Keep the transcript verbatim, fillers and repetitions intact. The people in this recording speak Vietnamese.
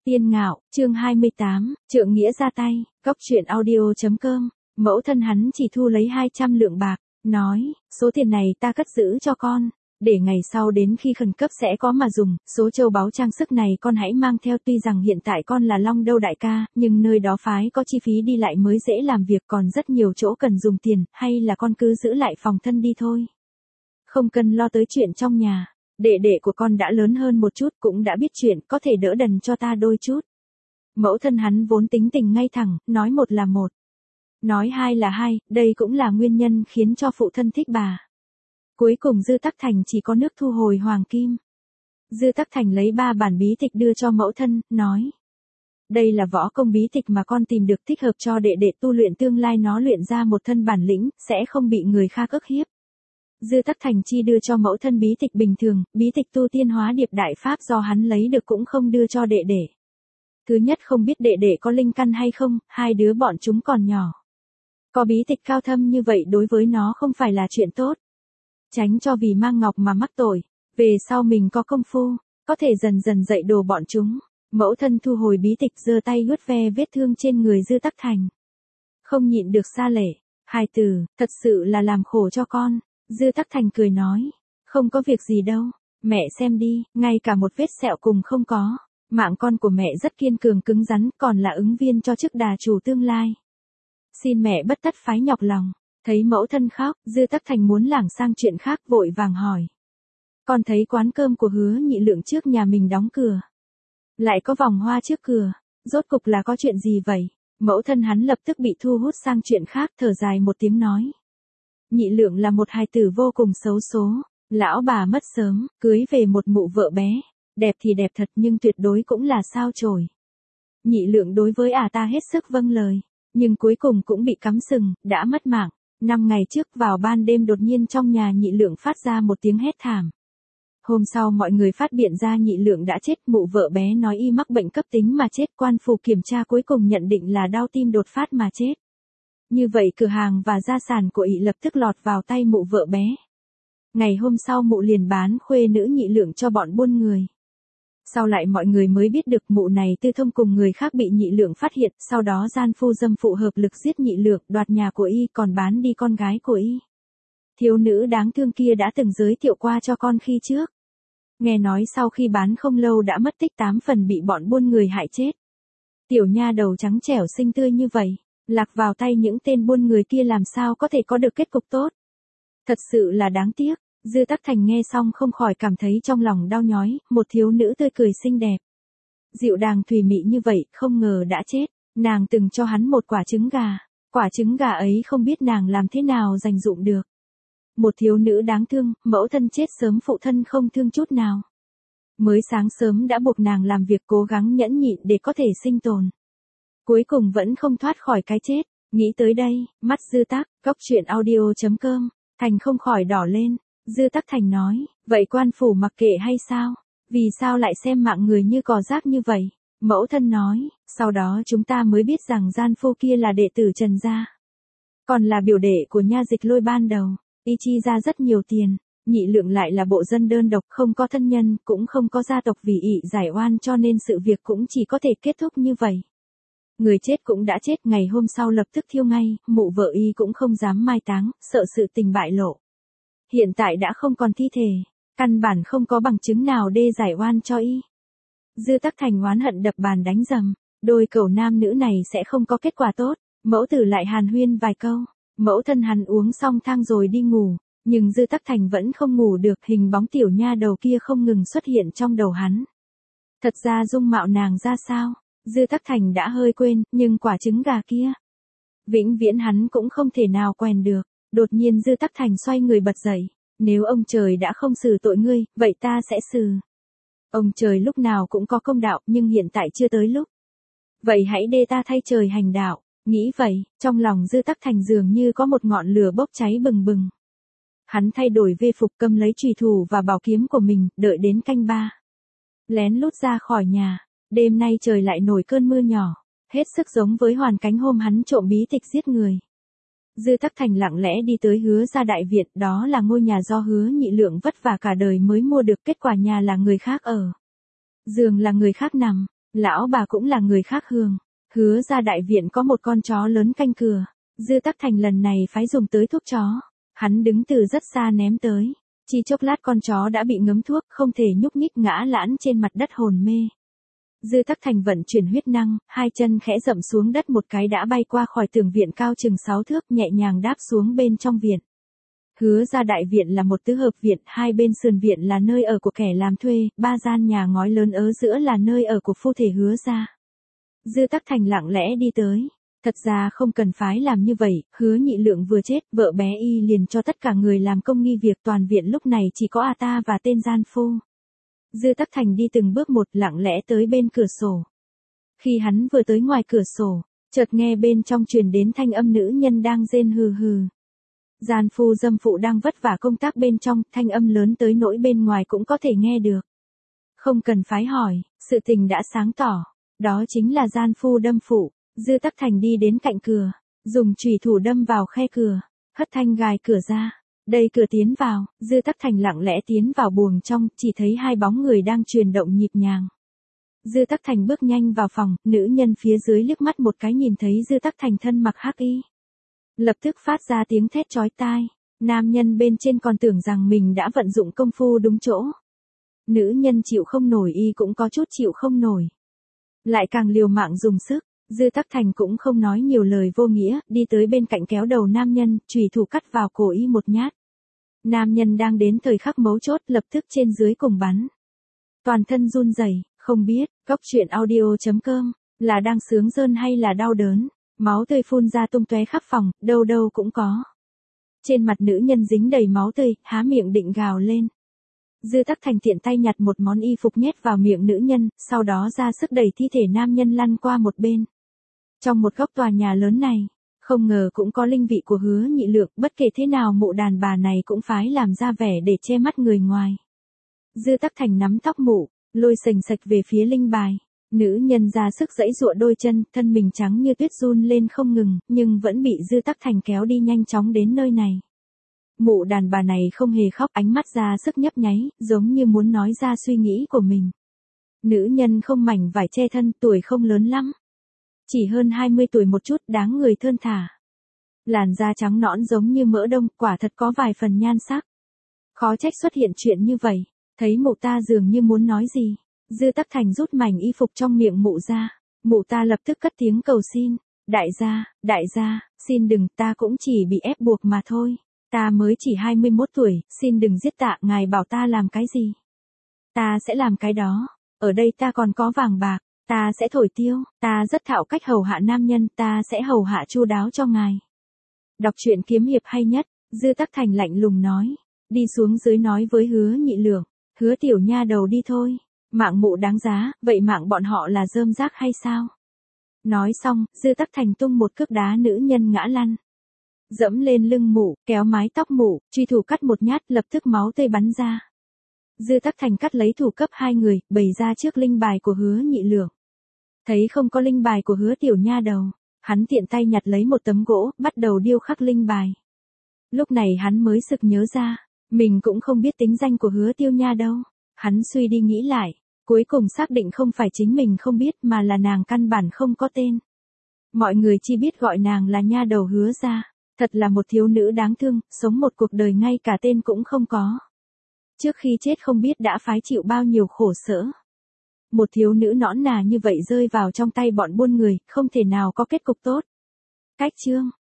Tiên Ngạo, chương hai mươi tám, trượng nghĩa ra tay, góc truyện audio chấm com. Mẫu thân hắn chỉ thu lấy hai trăm lượng bạc, nói, số tiền này ta cất giữ cho con, để ngày sau đến khi khẩn cấp sẽ có mà dùng, số châu báu trang sức này con hãy mang theo, tuy rằng hiện tại con là Long Đâu đại ca, nhưng nơi đó phái có chi phí đi lại mới dễ làm việc, còn rất nhiều chỗ cần dùng tiền, hay là con cứ giữ lại phòng thân đi thôi. Không cần lo tới chuyện trong nhà. Đệ đệ của con đã lớn hơn một chút, cũng đã biết chuyện, có thể đỡ đần cho ta đôi chút. Mẫu thân hắn vốn tính tình ngay thẳng, nói một là một, nói hai là hai, đây cũng là nguyên nhân khiến cho phụ thân thích bà. Cuối cùng Dư Tắc Thành chỉ có nước thu hồi hoàng kim. Dư Tắc Thành lấy ba bản bí tịch đưa cho mẫu thân, nói. Đây là võ công bí tịch mà con tìm được thích hợp cho đệ đệ tu luyện, tương lai nó luyện ra một thân bản lĩnh, sẽ không bị người khác ức hiếp. Dư Tắc Thành chi đưa cho mẫu thân bí tịch bình thường, bí tịch tu tiên hóa điệp đại pháp do hắn lấy được cũng không đưa cho đệ đệ. Thứ nhất không biết đệ đệ có linh căn hay không, hai đứa bọn chúng còn nhỏ. Có bí tịch cao thâm như vậy đối với nó không phải là chuyện tốt. Tránh cho vì mang ngọc mà mắc tội, về sau mình có công phu, có thể dần dần dạy đồ bọn chúng. Mẫu thân thu hồi bí tịch, giơ tay vuốt ve vết thương trên người Dư Tắc Thành. Không nhịn được sa lệ, hài tử, thật sự là làm khổ cho con. Dư Tắc Thành cười nói, không có việc gì đâu, mẹ xem đi, ngay cả một vết sẹo cùng không có. Mạng con của mẹ rất kiên cường cứng rắn, còn là ứng viên cho chức đà chủ tương lai. Xin mẹ bất tất phái nhọc lòng. Thấy mẫu thân khóc, Dư Tắc Thành muốn lảng sang chuyện khác, vội vàng hỏi. Con thấy quán cơm của Hứa Nhị Lượng trước nhà mình đóng cửa. Lại có vòng hoa trước cửa, rốt cục là có chuyện gì vậy? Mẫu thân hắn lập tức bị thu hút sang chuyện khác, thở dài một tiếng nói. Nhị Lượng là một hài tử vô cùng xấu số, lão bà mất sớm, cưới về một mụ vợ bé, đẹp thì đẹp thật nhưng tuyệt đối cũng là sao chổi. Nhị Lượng đối với ả ta hết sức vâng lời, nhưng cuối cùng cũng bị cắm sừng, đã mất mạng. Năm ngày trước vào ban đêm đột nhiên trong nhà Nhị Lượng phát ra một tiếng hét thảm. Hôm sau mọi người phát biện ra Nhị Lượng đã chết, mụ vợ bé nói y mắc bệnh cấp tính mà chết, quan phủ kiểm tra cuối cùng nhận định là đau tim đột phát mà chết. Như vậy cửa hàng và gia sản của ỷ lập tức lọt vào tay mụ vợ bé. Ngày hôm sau mụ liền bán khuê nữ Nhị Lượng cho bọn buôn người. Sau lại mọi người mới biết được mụ này tư thông cùng người khác bị Nhị Lượng phát hiện, sau đó gian phu dâm phụ hợp lực giết Nhị Lượng, đoạt nhà của y còn bán đi con gái của y. Thiếu nữ đáng thương kia đã từng giới thiệu qua cho con khi trước. Nghe nói sau khi bán không lâu đã mất tích, tám phần bị bọn buôn người hại chết. Tiểu nha đầu trắng trẻo xinh tươi như vậy, lạc vào tay những tên buôn người kia làm sao có thể có được kết cục tốt. Thật sự là đáng tiếc. Dư Tắc Thành nghe xong không khỏi cảm thấy trong lòng đau nhói, một thiếu nữ tươi cười xinh đẹp. Dịu dàng thùy mị như vậy, không ngờ đã chết. Nàng từng cho hắn một quả trứng gà. Quả trứng gà ấy không biết nàng làm thế nào dành dụm được. Một thiếu nữ đáng thương, mẫu thân chết sớm, phụ thân không thương chút nào. Mới sáng sớm đã buộc nàng làm việc, cố gắng nhẫn nhịn để có thể sinh tồn. Cuối cùng vẫn không thoát khỏi cái chết. Nghĩ tới đây, mắt Dư Tắc, góc truyện audio chấm com, Thành không khỏi đỏ lên. Dư Tắc Thành nói, vậy quan phủ mặc kệ hay sao? Vì sao lại xem mạng người như cỏ rác như vậy? Mẫu thân nói, sau đó chúng ta mới biết rằng gian phu kia là đệ tử Trần gia. Còn là biểu đệ của Nha Dịch Lôi ban đầu, y chi ra rất nhiều tiền. Nhị Lượng lại là bộ dân đơn độc, không có thân nhân, cũng không có gia tộc, vì ỷ giải oan cho nên sự việc cũng chỉ có thể kết thúc như vậy. Người chết cũng đã chết, ngày hôm sau lập tức thiêu ngay, mụ vợ y cũng không dám mai táng, sợ sự tình bại lộ. Hiện tại đã không còn thi thể, căn bản không có bằng chứng nào đê giải oan cho y. Dư Tắc Thành oán hận đập bàn đánh rầm, đôi cẩu nam nữ này sẽ không có kết quả tốt. Mẫu tử lại hàn huyên vài câu, mẫu thân hắn uống xong thang rồi đi ngủ, nhưng Dư Tắc Thành vẫn không ngủ được, hình bóng tiểu nha đầu kia không ngừng xuất hiện trong đầu hắn. Thật ra dung mạo nàng ra sao, Dư Tắc Thành đã hơi quên, nhưng quả trứng gà kia, vĩnh viễn hắn cũng không thể nào quên được. Đột nhiên Dư Tắc Thành xoay người bật dậy, nếu ông trời đã không xử tội ngươi, vậy ta sẽ xử. Ông trời lúc nào cũng có công đạo, nhưng hiện tại chưa tới lúc. Vậy hãy để ta thay trời hành đạo. Nghĩ vậy, trong lòng Dư Tắc Thành dường như có một ngọn lửa bốc cháy bừng bừng. Hắn thay đổi vê phục, cầm lấy chùy thủ và bảo kiếm của mình, đợi đến canh ba. Lén lút ra khỏi nhà, đêm nay trời lại nổi cơn mưa nhỏ, hết sức giống với hoàn cảnh hôm hắn trộm bí tịch giết người. Dư Tắc Thành lặng lẽ đi tới Hứa gia đại viện, đó là ngôi nhà do Hứa Nhị Lượng vất vả cả đời mới mua được, kết quả nhà là người khác ở. Giường là người khác nằm, Lão bà cũng là người khác hương. Hứa ra đại viện có một con chó lớn canh cửa. Dư Tắc Thành lần này phái dùng tới thuốc chó. Hắn đứng từ rất xa ném tới. Chỉ chốc lát con chó đã bị ngấm thuốc, không thể nhúc nhích, ngã lãn trên mặt đất hồn mê. Dư Tắc Thành vận chuyển huyết năng, hai chân khẽ dậm xuống đất một cái đã bay qua khỏi tường viện cao chừng sáu thước, nhẹ nhàng đáp xuống bên trong viện. Hứa ra đại viện là một tứ hợp viện, hai bên sườn viện là nơi ở của kẻ làm thuê, ba gian nhà ngói lớn ở giữa là nơi ở của phu thể Hứa ra. Dư Tắc Thành lặng lẽ đi tới. Thật ra không cần phái làm như vậy, Hứa Nhị Lượng vừa chết, vợ bé y liền cho tất cả người làm công nghi việc, toàn viện lúc này chỉ có a ta và tên gian phu. Dư Tắc Thành đi từng bước một, lặng lẽ tới bên cửa sổ. Khi hắn vừa tới ngoài cửa sổ, chợt nghe bên trong truyền đến thanh âm nữ nhân đang rên hừ hừ. Gian phu dâm phụ đang vất vả công tác bên trong, thanh âm lớn tới nỗi bên ngoài cũng có thể nghe được. Không cần phái hỏi, sự tình đã sáng tỏ. Đó chính là gian phu đâm phụ. Dư Tắc Thành đi đến cạnh cửa, dùng chùy thủ đâm vào khe cửa, hất thanh gài cửa ra. Đẩy cửa tiến vào, Dư Tắc Thành lặng lẽ tiến vào buồng trong, chỉ thấy hai bóng người đang chuyển động nhịp nhàng. Dư Tắc Thành bước nhanh vào phòng, nữ nhân phía dưới liếc mắt một cái nhìn thấy Dư Tắc Thành thân mặc hắc y. Lập tức phát ra tiếng thét chói tai, nam nhân bên trên còn tưởng rằng mình đã vận dụng công phu đúng chỗ. Nữ nhân chịu không nổi y cũng có chút chịu không nổi. Lại càng liều mạng dùng sức. Dư Tắc Thành cũng không nói nhiều lời vô nghĩa, đi tới bên cạnh kéo đầu nam nhân, chùy thủ cắt vào cổ y một nhát. Nam nhân đang đến thời khắc mấu chốt, lập tức trên dưới cùng bắn. Toàn thân run rẩy, không biết, góc truyện audio chấm com, là đang sướng rơn hay là đau đớn. Máu tươi phun ra tung tóe khắp phòng, đâu đâu cũng có. Trên mặt nữ nhân dính đầy máu tươi, há miệng định gào lên. Dư Tắc Thành tiện tay nhặt một món y phục nhét vào miệng nữ nhân, sau đó ra sức đẩy thi thể nam nhân lăn qua một bên. Trong một góc tòa nhà lớn này, không ngờ cũng có linh vị của Hứa Nhị Lượng, bất kể thế nào mụ đàn bà này cũng phái làm ra vẻ để che mắt người ngoài. Dư Tắc Thành nắm tóc mụ, lôi sành sạch về phía linh bài. Nữ nhân ra sức giãy giụa đôi chân, thân mình trắng như tuyết run lên không ngừng, nhưng vẫn bị Dư Tắc Thành kéo đi nhanh chóng đến nơi này. Mụ đàn bà này không hề khóc, ánh mắt ra sức nhấp nháy, giống như muốn nói ra suy nghĩ của mình. Nữ nhân không mảnh vải che thân, tuổi không lớn lắm. Chỉ hơn hai mươi tuổi một chút, đáng người thơn thả. Làn da trắng nõn giống như mỡ đông, quả thật có vài phần nhan sắc. Khó trách xuất hiện chuyện như vậy, thấy mụ ta dường như muốn nói gì. Dư Tắc Thành rút mảnh y phục trong miệng mụ ra, mụ ta lập tức cất tiếng cầu xin. Đại gia, đại gia, xin đừng, ta cũng chỉ bị ép buộc mà thôi. Ta mới chỉ hai mươi mốt tuổi, xin đừng giết tạ, ngài bảo ta làm cái gì? Ta sẽ làm cái đó, ở đây ta còn có vàng bạc. Ta sẽ thổi tiêu, ta rất thạo cách hầu hạ nam nhân, ta sẽ hầu hạ chu đáo cho ngài. Đọc truyện kiếm hiệp hay nhất, Dư Tắc Thành lạnh lùng nói. Đi xuống dưới nói với Hứa Nhị Lượng, Hứa tiểu nha đầu đi thôi. Mạng mụ đáng giá, vậy mạng bọn họ là rơm rác hay sao? Nói xong, Dư Tắc Thành tung một cước đá nữ nhân ngã lăn. Dẫm lên lưng mụ, kéo mái tóc mụ, truy thủ cắt một nhát, lập tức máu tươi bắn ra. Dư Tắc Thành cắt lấy thủ cấp hai người, bày ra trước linh bài của Hứa Nhị Lượng. Thấy không có linh bài của Hứa tiểu nha đầu, hắn tiện tay nhặt lấy một tấm gỗ, bắt đầu điêu khắc linh bài. Lúc này hắn mới sực nhớ ra, mình cũng không biết tính danh của Hứa tiêu nha đâu. Hắn suy đi nghĩ lại, cuối cùng xác định không phải chính mình không biết mà là nàng căn bản không có tên. Mọi người chỉ biết gọi nàng là nha đầu Hứa gia, thật là một thiếu nữ đáng thương, sống một cuộc đời ngay cả tên cũng không có. Trước khi chết không biết đã phái chịu bao nhiêu khổ sở. Một thiếu nữ nõn nà như vậy rơi vào trong tay bọn buôn người, không thể nào có kết cục tốt. Cách chương